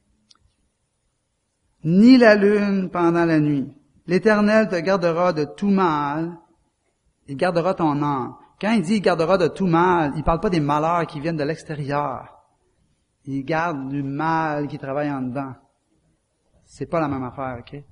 ni la lune pendant la nuit. L'Éternel te gardera de tout mal. Il gardera ton âme. Quand il dit il gardera de tout mal, il parle pas des malheurs qui viennent de l'extérieur. Il garde du mal qui travaille en dedans. C'est pas la même affaire, OK?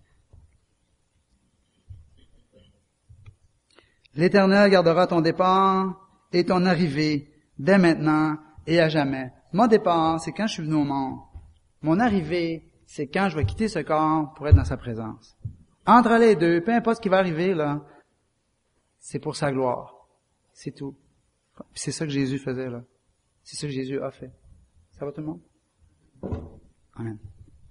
L'Éternel gardera ton départ et ton arrivée dès maintenant et à jamais. Mon départ, c'est quand je suis venu au monde. Mon arrivée, c'est quand je vais quitter ce corps pour être dans sa présence. Entre les deux, peu importe ce qui va arriver, là, c'est pour sa gloire. C'est tout. Puis c'est ça que Jésus faisait, là. C'est ça que Jésus a fait. Ça va tout le monde? Amen.